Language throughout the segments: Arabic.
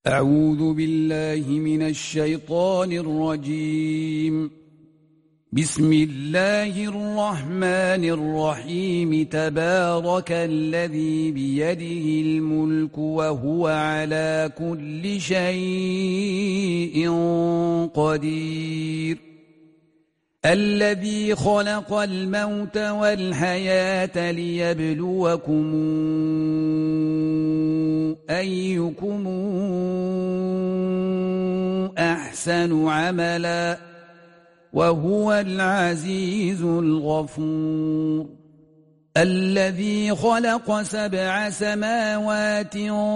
أعوذ بالله من الشيطان الرجيم. بسم الله الرحمن الرحيم. تبارك الذي بيده الملك وهو على كل شيء قدير. الذي خلق الموت والحياة ليبلوكم أيكم أحسن عملا وهو العزيز الغفور. الذي خلق 7 سماوات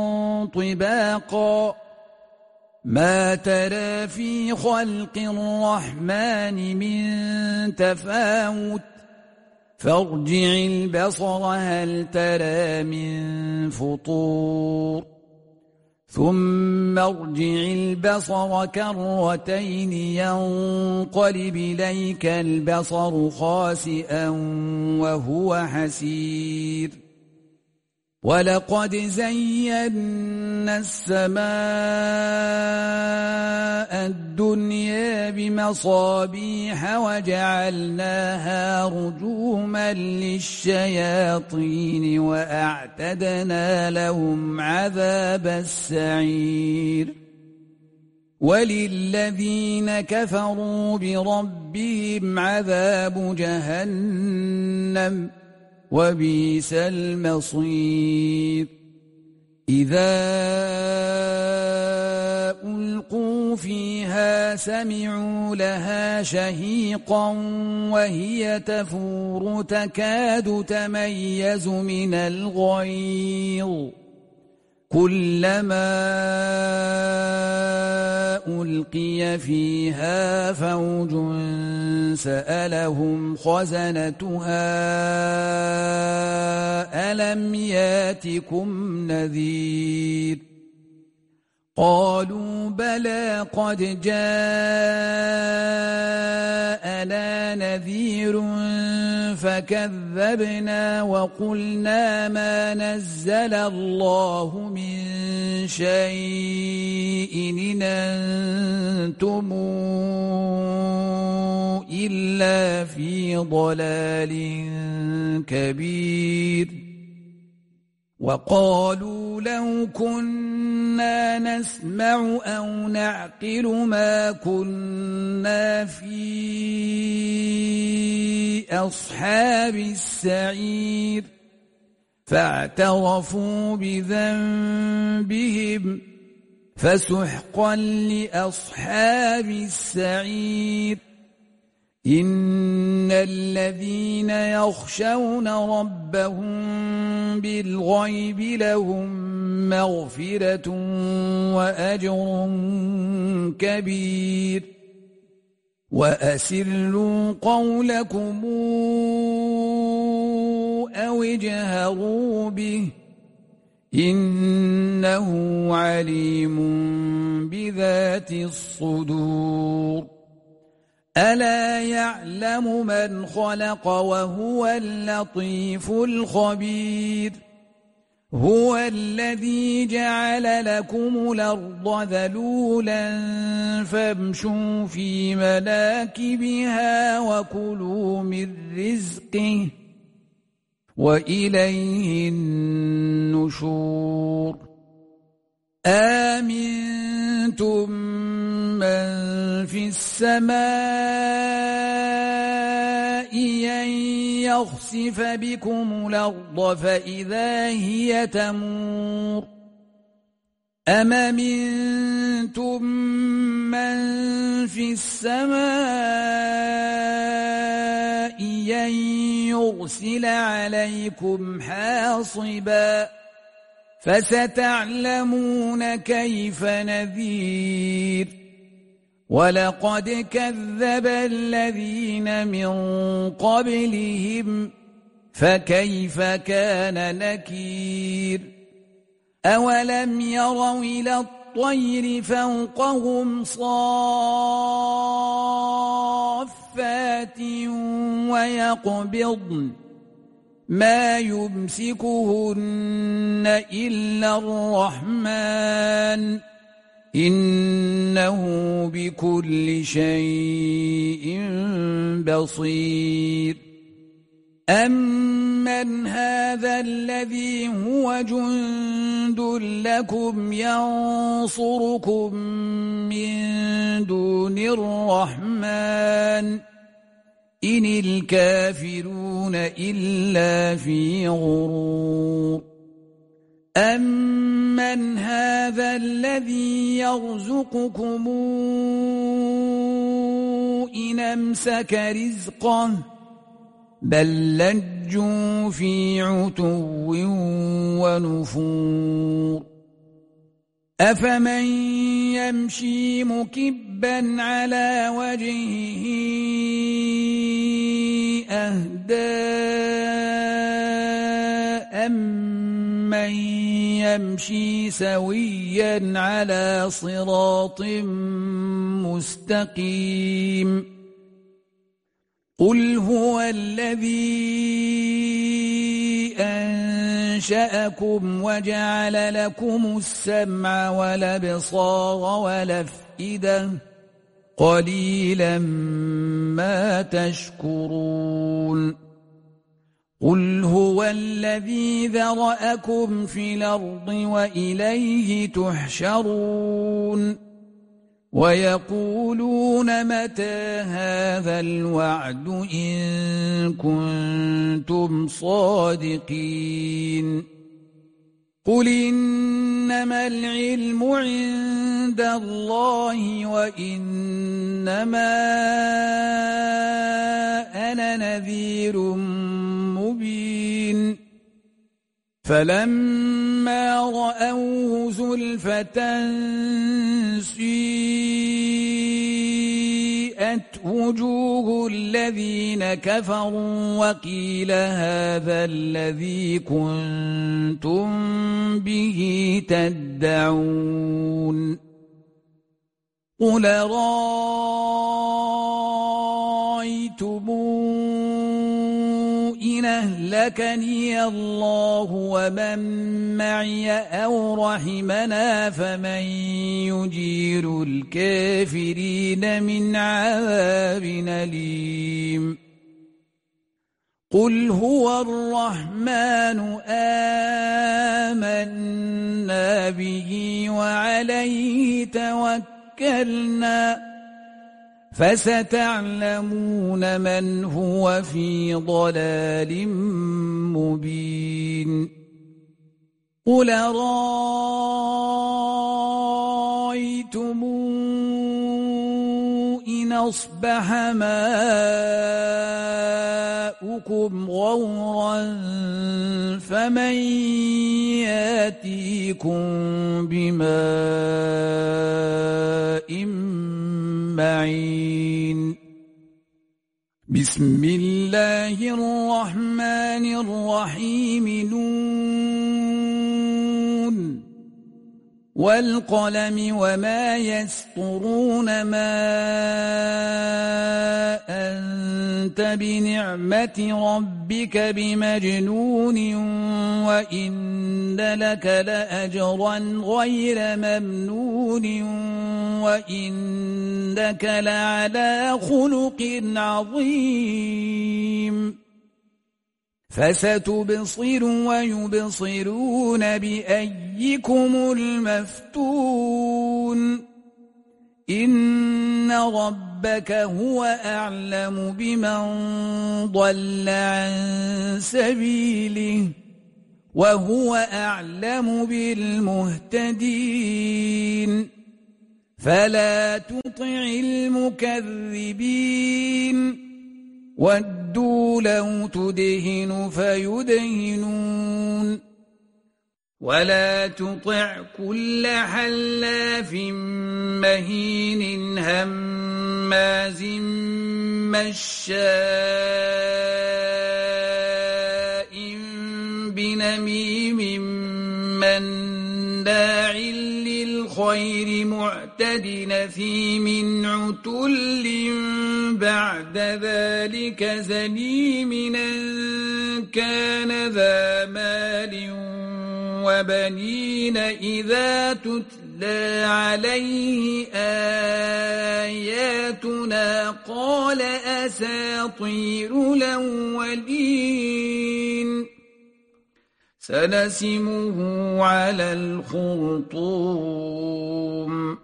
طباقا ما ترى في خلق الرحمن من تفاوت فارجع البصر هل ترى من فطور ثم ارجع البصر كرتين ينقلب إليك البصر خاسئا وهو حسير. ولقد زينا السماء الدنيا بمصابيح وجعلناها رجوما للشياطين وأعتدنا لهم عذاب السعير. وللذين كفروا بربهم عذاب جهنم وبئس المصير. إذا ألقوا فيها سمعوا لها شهيقا وهي تفور تكاد تميز من الغيظ كلما ألقي فيها فوج سألهم خزنتها ألم ياتكم نذير قالوا بلى قد جاءنا نذير فكذبنا وقلنا ما نزل الله من شيء إن أنتم إلا في ضلال كبير. وقالوا لو كنا نسمع أو نعقل ما كنا في أصحاب السعير فاعترفوا بذنبهم فسحقا لأصحاب السعير. إن الذين يخشون ربهم بالغيب لهم مغفرة وأجر كبير. وأسروا قولكم أو اجهروا به إنه عليم بذات الصدور. ألا يعلم من خلق وهو اللطيف الخبير. هو الذي جعل لكم الأرض ذلولا فامشوا في مناكبها وكلوا من رزقه وإليه النشور. آمنتم من في السماء أن يخسف بكم الأرض فإذا هي تمور أم أمنتم من في السماء أن يرسل عليكم حاصبا فستعلمون كيف نذير. ولقد كذب الذين من قبلهم فكيف كان نكير. أولم يروا إلى الطير فوقهم صافات ويقبضن ما يمسكهن إلا الرحمن إنه بكل شيء بصير أمن هذا الذي هو جند لكم ينصركم من دون الرحمن إن الكافرون إلا في غرور أمن هذا الذي يرزقكم إن أمسك رزقه بل لجوا في عتو ونفور أفمن يمشي مكبا على وجهه أهدى أمن يمشي سويا على صراط مستقيم قل هو الذي أنشأكم وجعل لكم السمع والأبصار والأفئدة قليلا ما تشكرون قل هو الذي ذرأكم في الأرض وإليه تحشرون ويقولون متى هذا الوعد إن كنتم صادقين قل إنما العلم عند الله وإنما أنا نذير مبين فلما رأوه زلفة سيئت وجوه الذين كفروا وقيل هذا الذي كنتم به تدعون قل رأيتم إن أهلكني الله ومن معي أو رحمنا فمن يجير الكافرين من عذاب أليم قل هو الرحمن آمنا به وعليه توكلنا فستعلمون من هو في ضلال مبين قل رأيتم إن أصبح ماؤكم غورا فمن يأتيكم بماء معين بسم الله الرحمن الرحيم نون والقلم وما يسطرون ما أنت بنعمة ربك بمجنون وإن لك لأجرا غير ممنون وإنك لعلى خلق عظيم فستبصر ويبصرون بأيكم المفتون إن ربك هو أعلم بمن ضل عن سبيله وهو أعلم بالمهتدين فلا تطع المكذبين ودوا لو تدهن فيدهنون ولا تطع كل حلاف مهين هماز مشاء بنميم مناع للخير معتد نثيم عتل بعد ذلك زنيم كان ذا مال وبنين إذا تتلى تتلى عليه آياتنا قال أساطير الأولين سنسمه على الخرطوم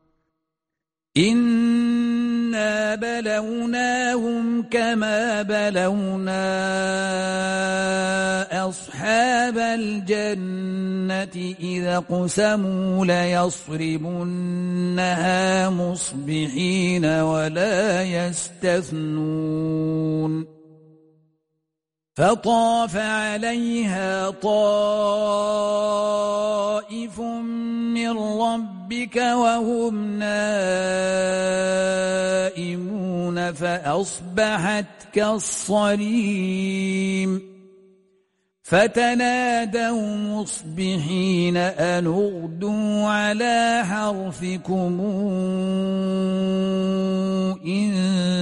إنا بلوناهم كما بلونا أصحاب الجنة إذا قسموا ليصرمنها مصبحين ولا يستثنون فطاف عليها طائف من ربك وهم نائمون فأصبحت كالصريم فتنادوا مصبحين أن اغدوا على حرثكم إن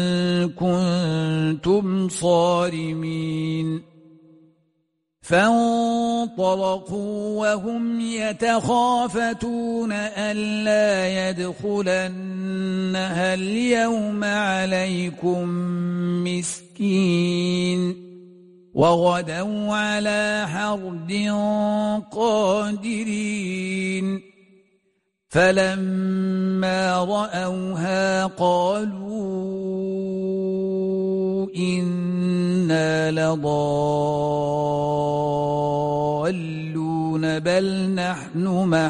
كنتم صارمين فانطلقوا وهم يتخافتون ألا يدخلنها اليوم عليكم مسكين وغدوا على حرد قادرين فلما رأوها قالوا إنا لضالون بل نحن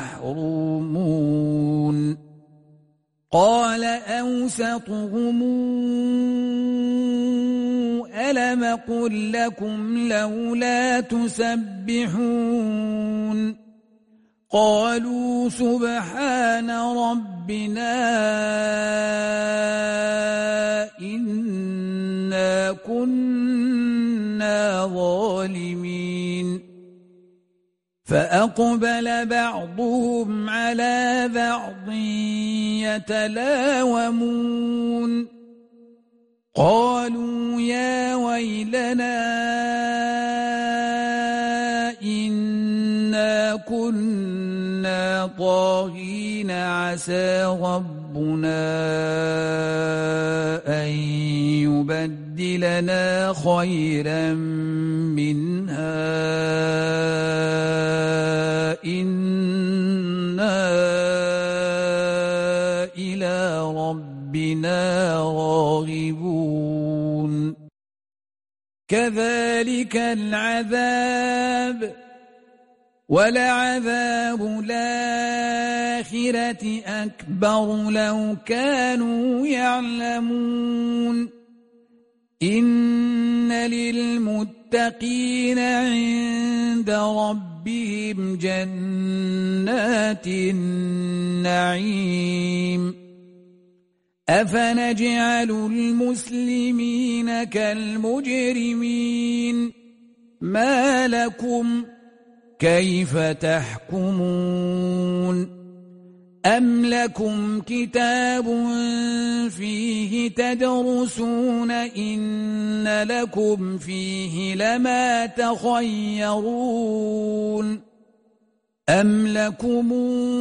محرومون قال أوسطهم ألم قل لكم لولا تسبحون قالوا سبحان ربنا إنا كنا ظالمين فأقبل بعضهم على بعض يتلاومون قالوا يا ويلنا إنا كنا طاغين عسى ربنا أن يبدلنا خيرا منها إنا إلى ربنا راغبون كذلك العذاب ولعذاب الآخرة أكبر لو كانوا يعلمون إن للمتقين عند ربهم جنات النعيم أفنجعل المسلمين كالمجرمين ما لكم كيف تحكمون أم لكم كتاب فيه تدرسون إن لكم فيه لما تخيرون أم لكم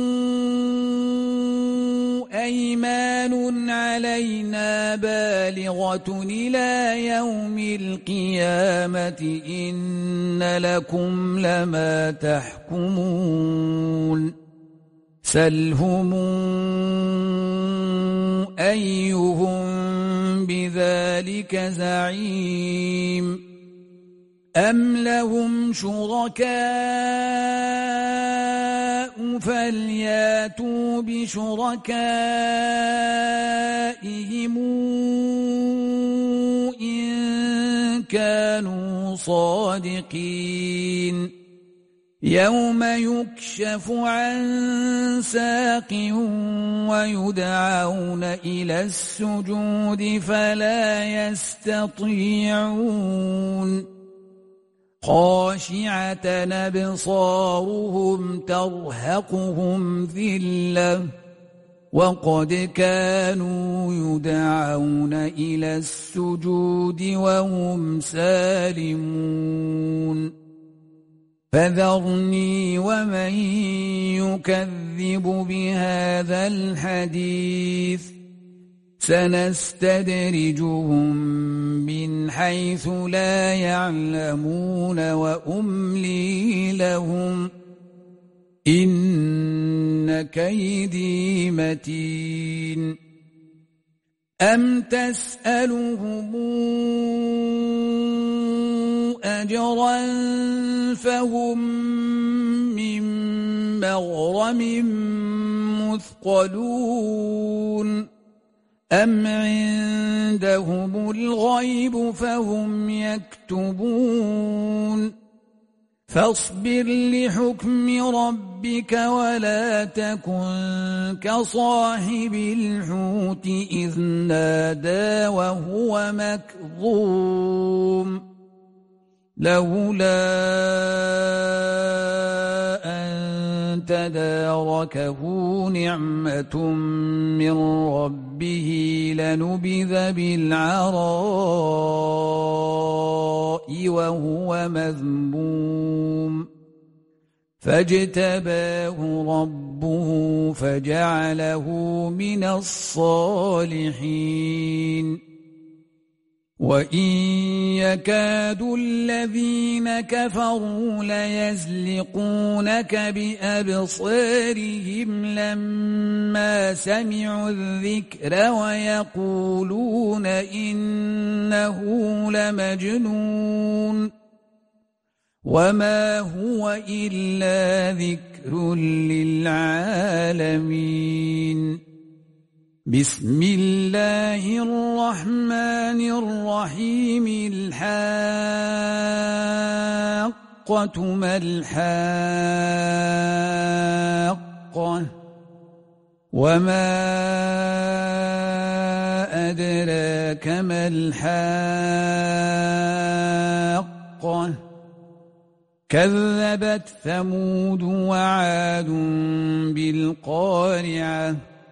أيمان علينا بالغة إلى يوم القيامة إن لكم لما تحكمون سلهم أيهم بذلك زعيم أم لهم شركاء فلياتوا بشركائهم إن كانوا صادقين يوم يكشف عن ساق ويدعون إلى السجود فلا يستطيعون خاشعة أبصارهم ترهقهم ذلة وقد كانوا يدعون إلى السجود وهم سالمون فذرني ومن يكذب بهذا الحديث سنستدرجهم من حيث لا يعلمون وأملي لهم إن كيدي متين أم تسألهم أجرا فهم من مغرم مثقلون أم عندهم الغيب فهم يكتبون فاصبر لحكم ربك ولا تكن كصاحب الحوت إذ نادى وهو مكظوم لولا أن تداركه نعمة من ربه لنبذ بالعراء وهو مذموم فاجتباه ربه فجعله من الصالحين وإن يكاد الذين كفروا ليزلقونك بأبصارهم لما سمعوا الذكر ويقولون إنه لمجنون وما هو إلا ذكر للعالمين بسم الله الرحمن الرحيم الحاقة ما الحاقة وما أدراك ما الحاقة كذبت ثمود وعاد بالقارعة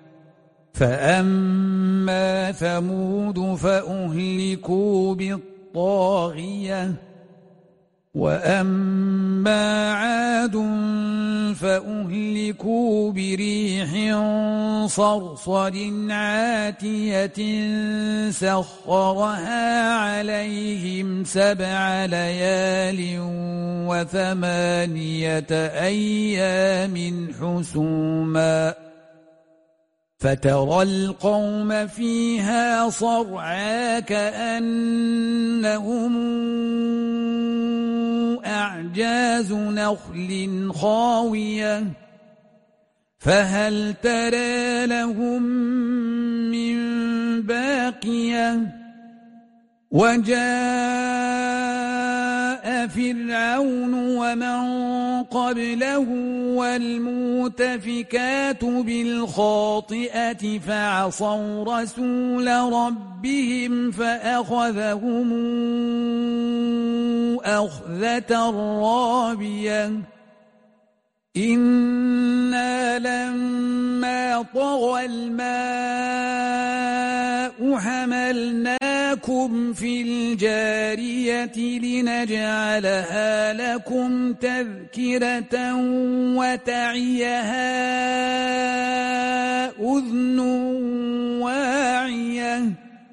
فأما ثمود فأهلكوا بالطاغية وأما عاد فأهلكوا بريح صرصر عاتية سخرها عليهم 7 ليال و8 أيام حسوما فترى القوم فيها صرعى كأنهم أعجاز نخل خاوية فهل ترى لهم من باقية وجاء فرعون ومن قبله والمؤتفكات بالخاطئة فعصوا رسول ربهم فأخذهم أخذة رابية إنا لما طغى الماء حملناكم في الجارية لنجعلها لكم تذكرة وتعيها أذن واعية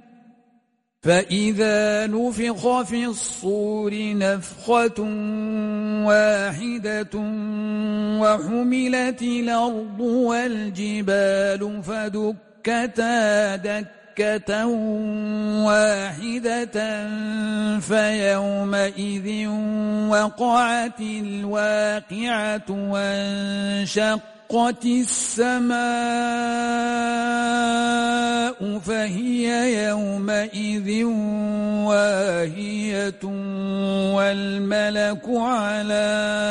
فإذا نفخ في الصور نفخة واحدة وحملت الأرض والجبال فدكتا دكة واحدة فيومئذ وقعت الواقعة وانشقت السماء فهي يومئذ واهية والملك على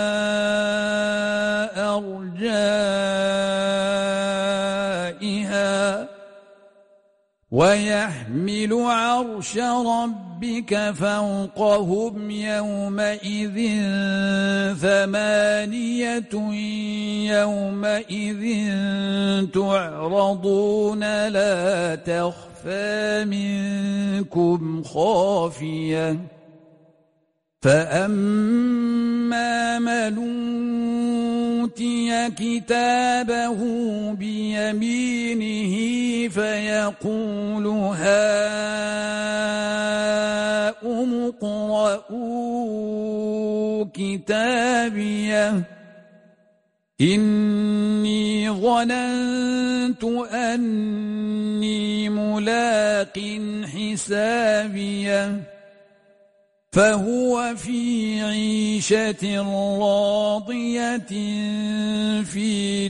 أرجائها ويحمل عرش ربك فوقهم يومئذ 8 يومئذ تعرضون لا تخفى منكم خافية فأما من أوتي كتابه بيمينه فيقول هاؤم اقرءوا كتابيه إني ظننت أني ملاق حسابيه فهو في عيشة راضية في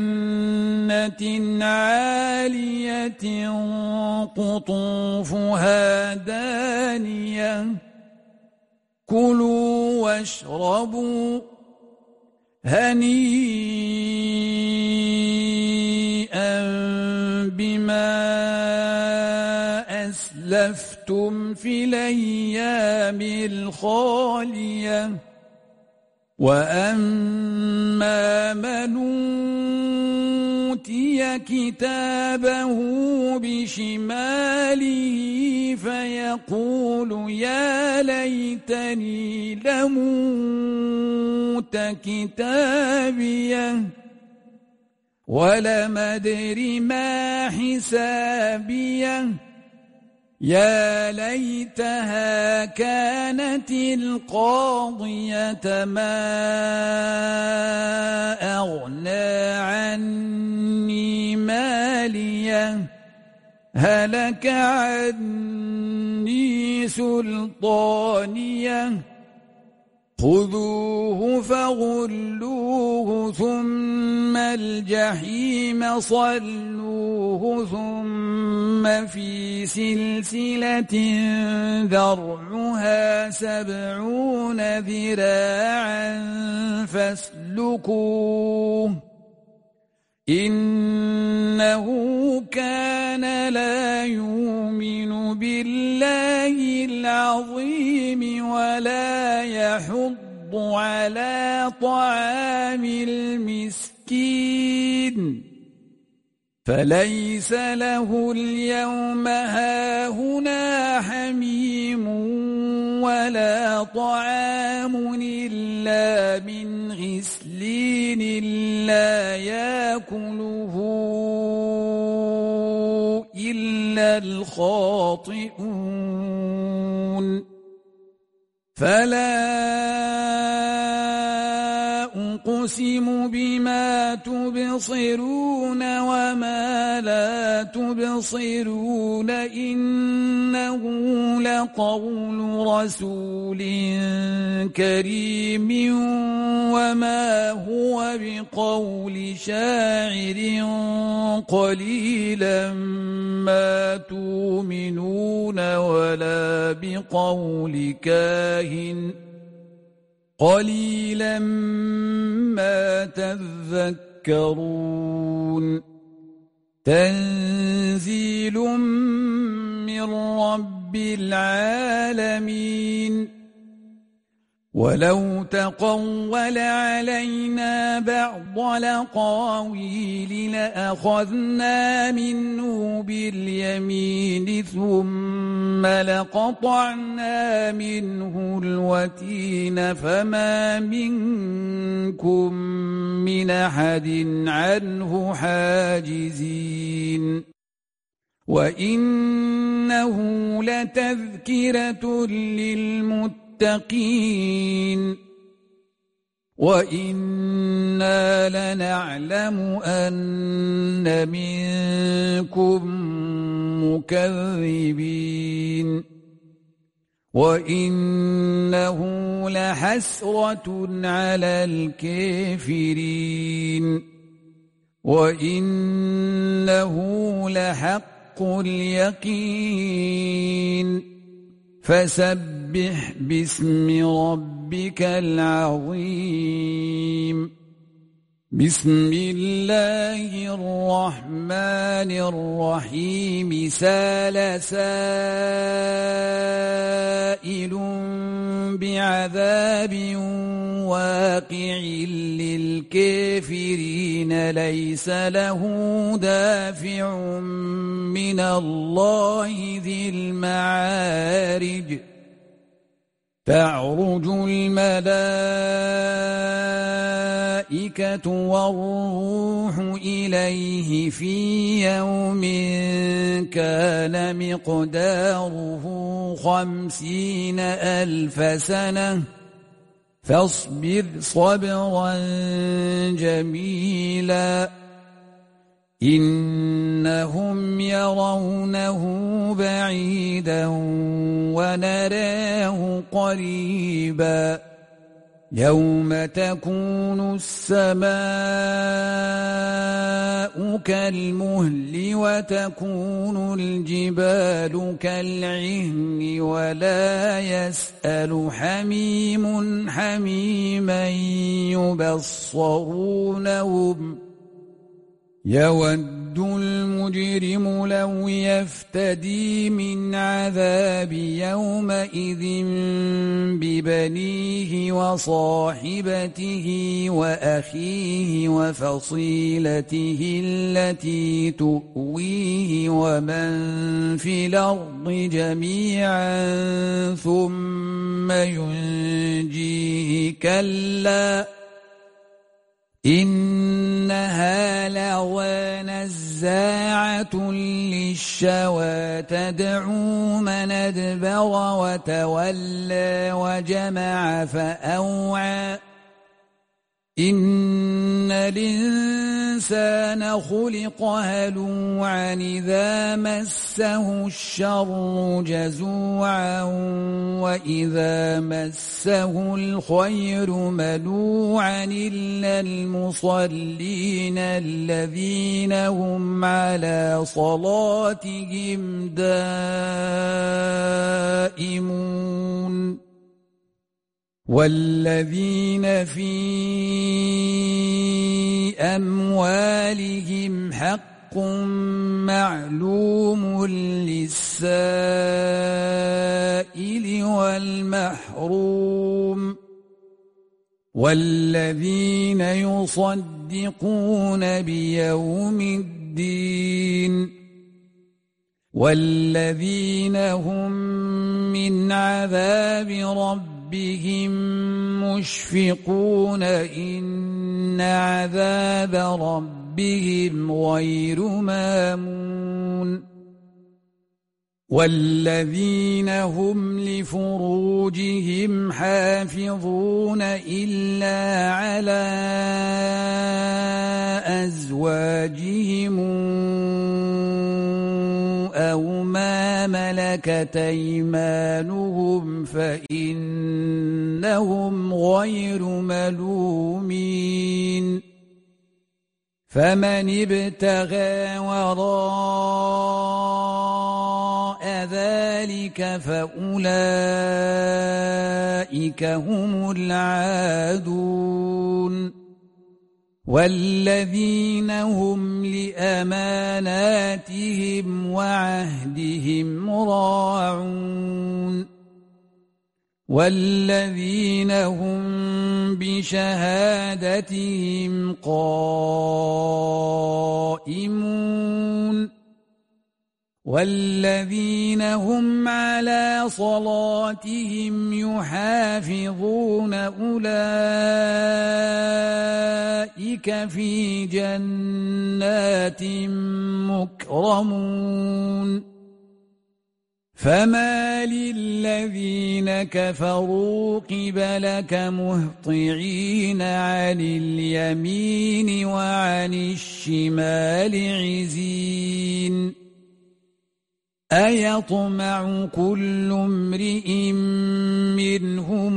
جنة عالية قطوفها دانية كلوا واشربوا هنيئا بما أسلفتم في الأيام الخالية وأما من أوتي كتابه بشماله فيقول يا ليتني لم أوت كتابيه ولم أدر ما حسابيه يا ليتها كانت القاضية ما أغنى عني ماليه هلك عني سلطانيه خذوه فغلوه ثم الجحيم صلوه ثم في سلسلة ذرعها 70 ذراعا فاسلكوه إنه كان لا يؤمن بالله العظيم ولا يحض على طعام المسكين فليس له اليوم هاهنا حميم ولا طعام إلا من غسلين لا يأكله إلا الخاطئون فلا أقسم بما تبصرون وما لا تبصرون إنه لقول رسول كريم وما هو بقول شاعر قليلا ما تؤمنون ولا بقول كاهن قليلا ما تذكرون تنزيل من رب العالمين ولو تقول علينا بعض الأقاويل لأخذنا منه باليمين ثم لقطعنا منه الوتين فما منكم من أحد عنه حاجزين وإنه لتذكرة للمتقين وإنا لنعلم أن منكم مكذبين وإنه لحسرة على الكافرين وإنه لحق اليقين فسبح باسم ربك العظيم بسم الله الرحمن الرحيم سال سائل بعذاب واقع للكافرين ليس له دافع من الله ذي المعارج تعرج الملائكة والروح إليه في يوم كان مقداره 50,000 سنة فاصبر صبرا جميلا إنهم يرونه بعيدا ونراه قريبا يوم تكون السماء كالمهل وتكون الجبال كالعهن ولا يسأل حميم حميما يبصرونهم يود المجرم لو يفتدي من عذاب يومئذ ببنيه وصاحبته وأخيه وفصيلته التي تؤويه ومن في الأرض جميعا ثم ينجيه كلا إنها لظى نزاعة للشوى تدعو من أدبر وتولى وجمع فأوعى إن الإنسان خلق هلوعا إذا مسه الشر جزوعا وإذا مسه الخير منوعا إلا المصلين الذين هم على صلاتهم دائمون والذين في أموالهم حق معلوم للسائل والمحروم والذين يصدقون بيوم الدين والذين هم من عذاب ربهم مشفقون إن عذاب ربهم غير مامون والذين هم لفروجهم حافظون إلا على أزواجهم أو ما ملكت أيمانهم فإنهم غير ملومين فمن ابتغى وراء ذلك فأولئك هم العادون والذين هم لأماناتهم وعهدهم راعون والذين هم بشهادتهم قائمون والذين هم على صلاتهم يحافظون أولئك في جنات مكرمون فما للذين كفروا قبلك مهطعين عن اليمين وعن الشمال عزين أيطمع كل امرئ منهم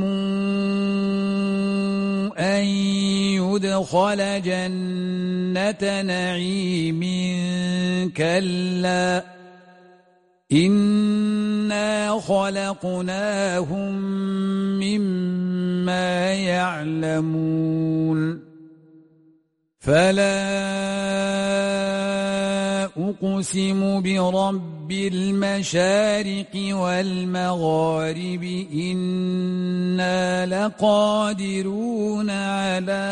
أن يدخل جنة نعيم كلا إنا خلقناهم مما يعلمون فلا أقسم برب المشارق والمغارب إنا لقادرون على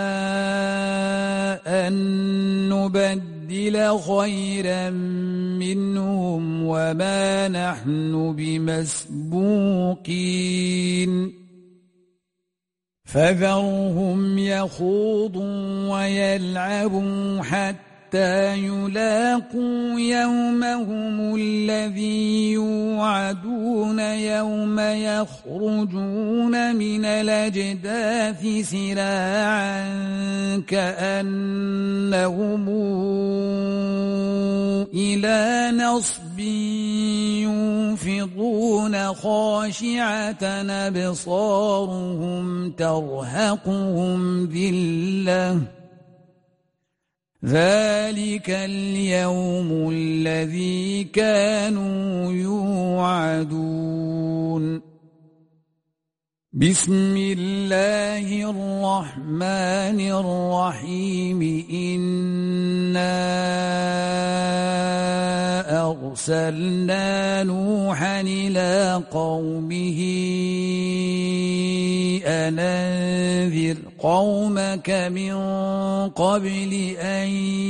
أن نبدل خيرا منهم وما نحن بمسبوقين فذرهم يخوضوا ويلعبوا حتى يلاقوا يومهم الذي يوعدون يوم يخرجون من الأجداث سراعا كأنهم إلى نصب يوفضون خاشعة أبصارهم ترهقهم ذلة ذلك اليوم الذي كانوا يوعدون بسم الله الرحمن الرحيم إنا أرسلنا نوحا إلى قومه أن أنذر قومك من قبل أن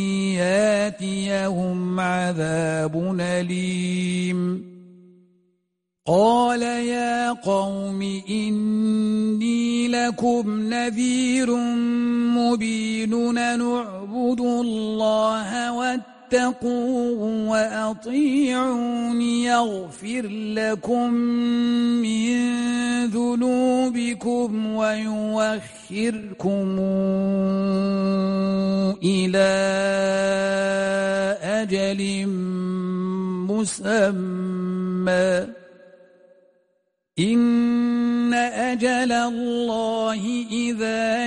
ياتيهم عذاب أليم قال يا قوم إني لكم نذير مبين نعبد الله واتقوه وأطيعون يغفر لكم من ذنوبكم ويؤخركم إلى أجل مسمى إن أجل الله إذا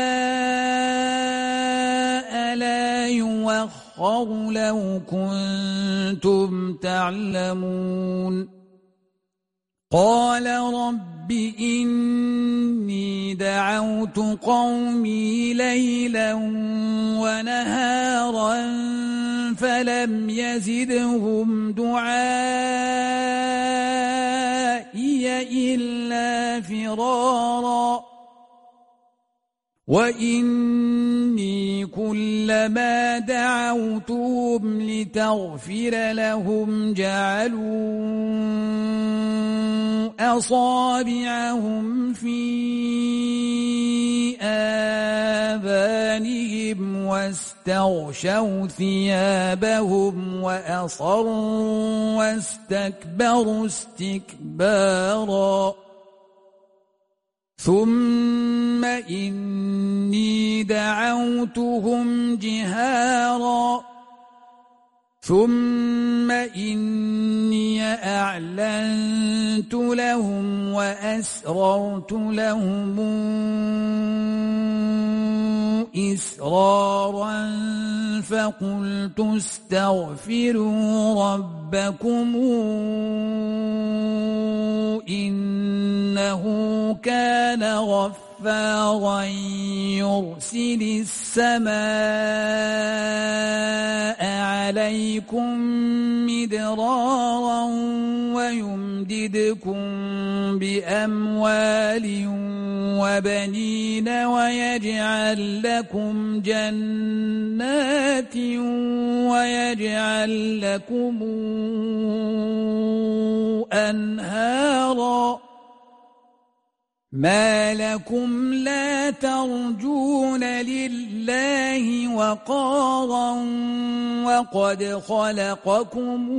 جاء لا يوخر لو كنتم تعلمون قال رب إني دعوت قومي ليلا ونهارا فلم يزدهم دعائي إلا فرارا وإني كلما دعوتهم لتغفر لهم جعلوا أصابعهم في آذانهم واستغشوا ثيابهم وأصروا واستكبروا استكبارا ثم إني دعوتهم جهارا ثم إني أعلنت لهم وأسررت لهم إسرارا فقلت استغفروا ربكم إنه كان غفارا يرسل السماء عليكم مدرارا ويمددكم بأموال وبنين ويجعل لكم جنات ويجعل لكم أنهارا ما لكم لا ترجون لله وقارا وقد خلقكم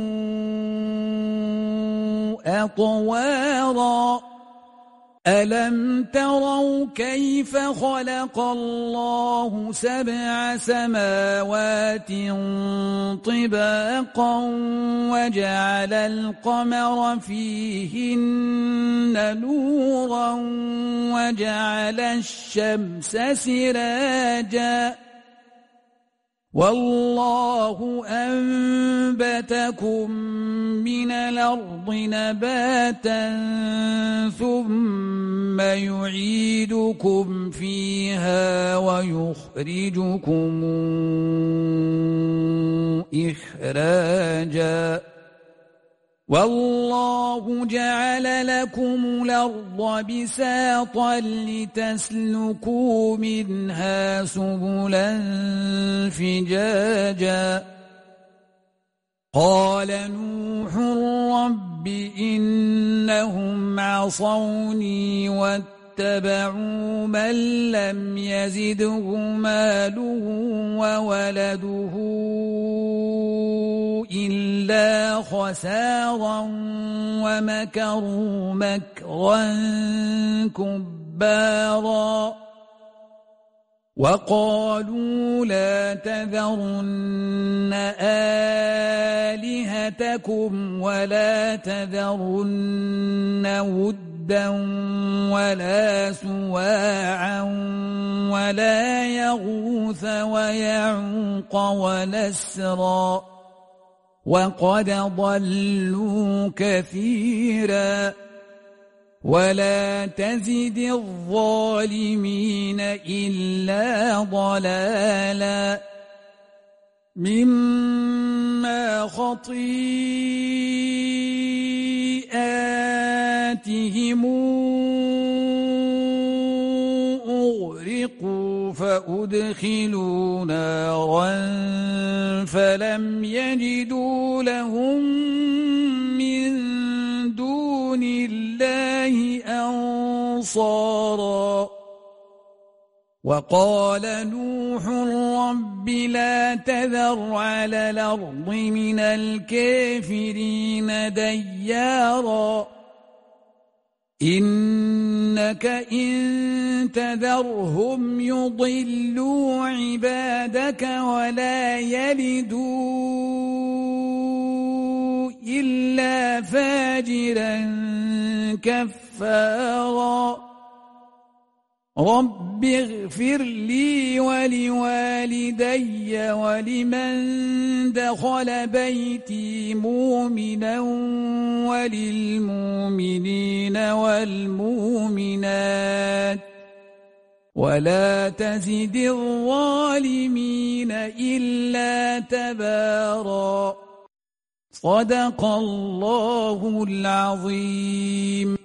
أطوارا ألم تروا كيف خلق الله 7 سماوات طباقا وجعل القمر فيهن نورا وجعل الشمس سراجا والله أنبتكم من الأرض نباتا ثم يعيدكم فيها ويخرجكم إخراجا والله جعل لكم الأرض بساطا لتسلكوا منها سبلا فجاجا قال نوح رب إنهم عصوني واتبعوا من لم يزده ماله وولده إلا خسارا ومكروا مكرا كبارا وقالوا لا تذرن آلهتكم ولا تذرن ودا ولا سواعا ولا يغوث ويعوق ونسرا وقد ضلوا كثيرا ولا تزد الظالمين إلا ضلالا مما خطيئاتهم أغرقوا فأدخلوا نارا فلم يجدوا لهم من دون الله أنصارا وقال نوح رب لا تذر على الأرض من الكافرين ديارا إنك إن تذرهم يضلوا عبادك ولا يلدوا إلا فاجرا كفارا رب اغفر لي ولوالدي ولمن دخل بيتي مؤمنا وللمؤمنين والمؤمنات ولا تزد الظالمين إلا تبارا صدق الله العظيم.